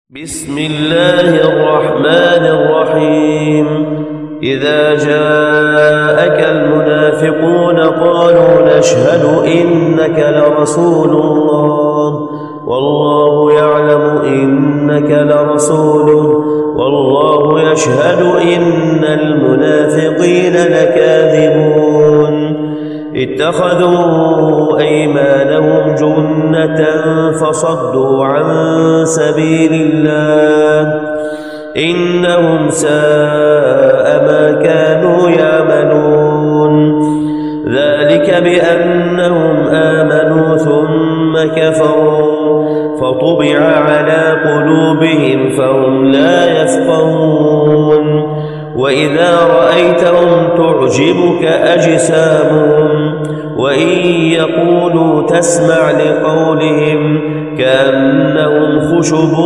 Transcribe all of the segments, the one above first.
بسم الله الرحمن الرحيم. إذا جاءك المنافقون قالوا نشهد إنك لرسول الله والله يعلم إنك لرسوله والله يشهد إن المنافقين لكاذبون. اتخذوا أيمانهم جنة فصدوا عن سبيل الله إنهم ساء ما كانوا يعملون. ذلك بأنهم آمنوا ثم كفروا فطبع على قلوبهم فهم لا يفقهون. وإذا رأيتهم تعجبك أجسامهم وإن يقولوا تسمع لقولهم كأنهم خشب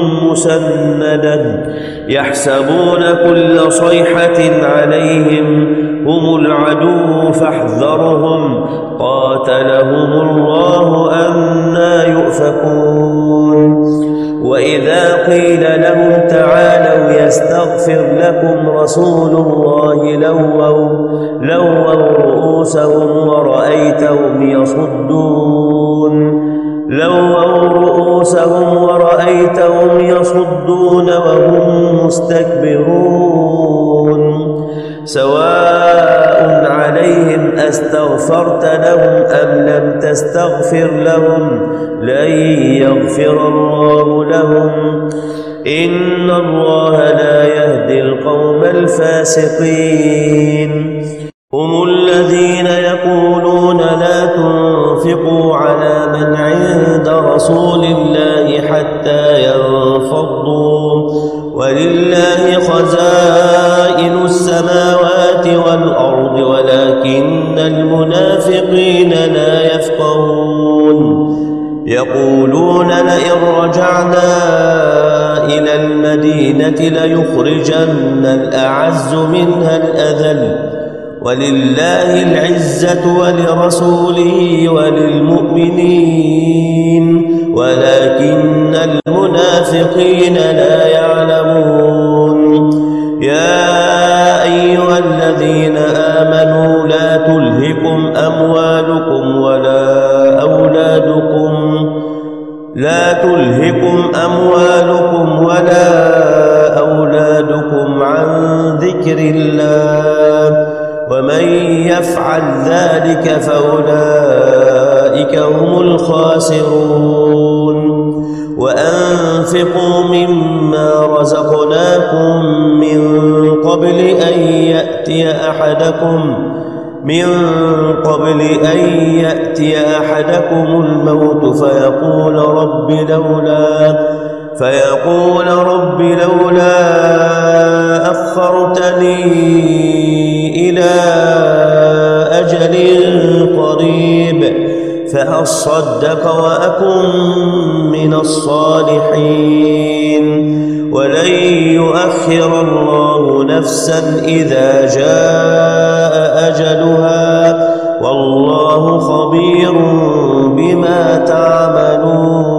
مسندة يحسبون كل صيحة عليهم هم العدو فاحذرهم قاتلهم الله أنى يؤفكون. وإذا قيل لهم تعالوا يستغفر لكم رسول الله لووا رؤوسهم ورأيتهم يصدون وهم مستكبرون. سواء عليهم أستغفرت لهم أم لم تستغفر لهم لن يغفر الله لهم إن الله لا يهدي القوم الفاسقين. هم الذين يقولون لا تنفقوا على من عند رسول الله حتى ينفضوا ولله خزائن السماوات والأرض ولكن المنافقين لا يفقهون. يقولون لئن رجعنا إلى المدينة ليخرجن الأعز منها الأذل ولله العزة ولرسوله وللمؤمنين ولكن المنافقين لا يعلمون. يا أيها الذين آمنوا لا تلهكم أموالكم ولا أولادكم عن ذكر الله ومن يفعل ذلك فأولئك هم الخاسرون. وأنفقوا مما رزقناكم من قبل أن يأتي أحدكم الموت فيقول رب لولا أخرتني إلى أجل قريب فأصدق وأكن من الصالحين. ولن يؤخر الله نفسا إذا جاء أجلها والله خبير بما تعملون.